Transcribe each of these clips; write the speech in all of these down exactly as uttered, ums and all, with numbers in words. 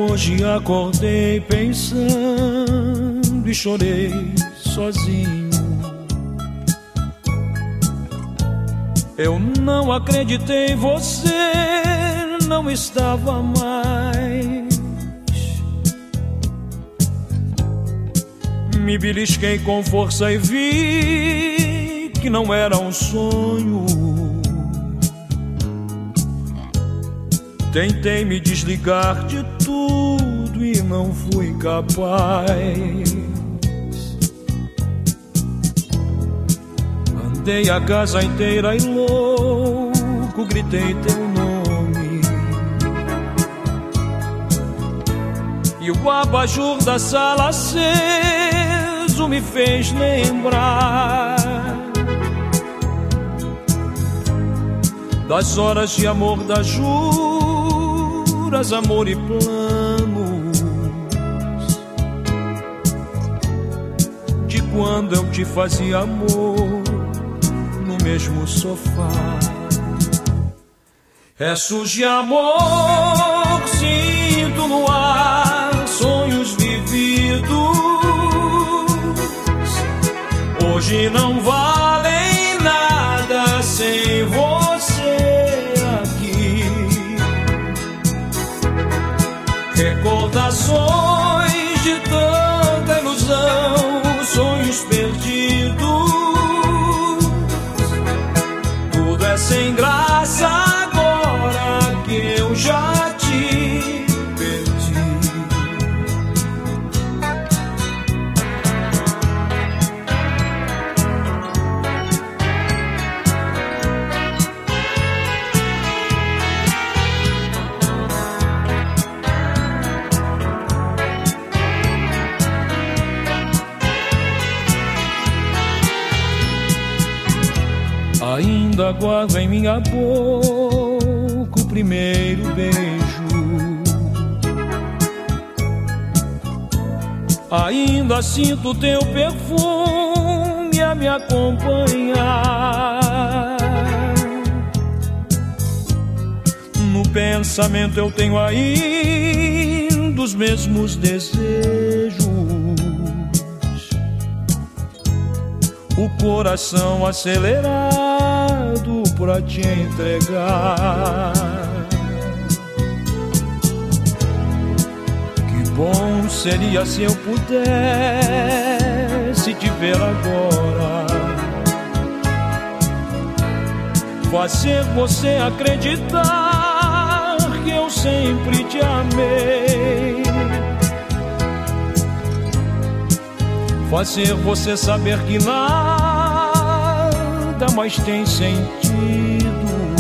Hoje acordei pensando e chorei sozinho. Eu não acreditei, você não estava mais. Me belisquei com força e vi que não era um sonho. Tentei me desligar de tudo e não fui capaz. Andei a casa inteira e louco gritei teu nome. E o abajur da sala aceso me fez lembrar das horas de amor, das juras, amor e planos, de quando eu te fazia amor no mesmo sofá. Restos de amor sinto no ar, sonhos vividos hoje não valem nada sem você aqui. Recordações de tanta ilusão, sonhos perdidos, tudo é sem graça agora que eu já te perdi. Ainda guardo em minha boca o primeiro beijo. Ainda sinto teu perfume a me acompanhar. No pensamento eu tenho ainda os mesmos desejos. O coração acelerado pra te entregar. Que bom seria se eu pudesse te ver agora, fazer você acreditar que eu sempre te amei, fazer você saber que nada mais tem sentido,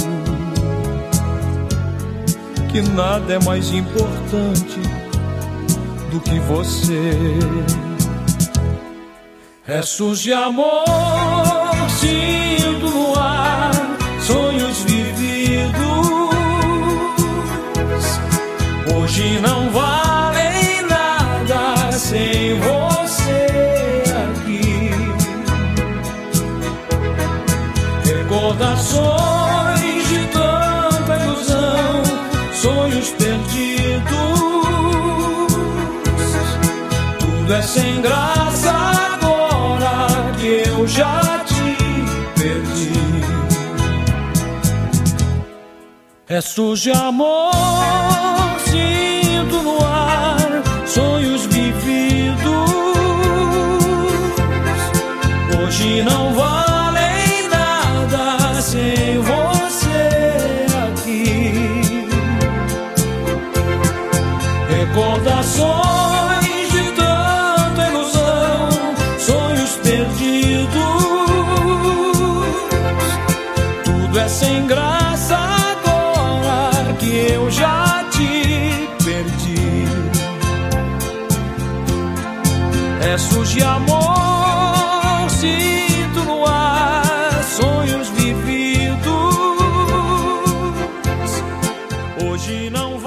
que nada é mais importante do que você. Restos de amor sinto no ar, sonhos vividos hoje não valem nada sem você aqui. Recordações de tanta ilusão, sonhos perdidos, tudo é sem graça agora que eu já te perdi. Restos de amor sinto no ar, sonhos vividos hoje não valem nada sem você aqui. Recordações de tanta ilusão, sonhos perdidos, tudo é sem graça agora que eu já te perdi. Restos de amor sinto no ar, sonhos vividos hoje não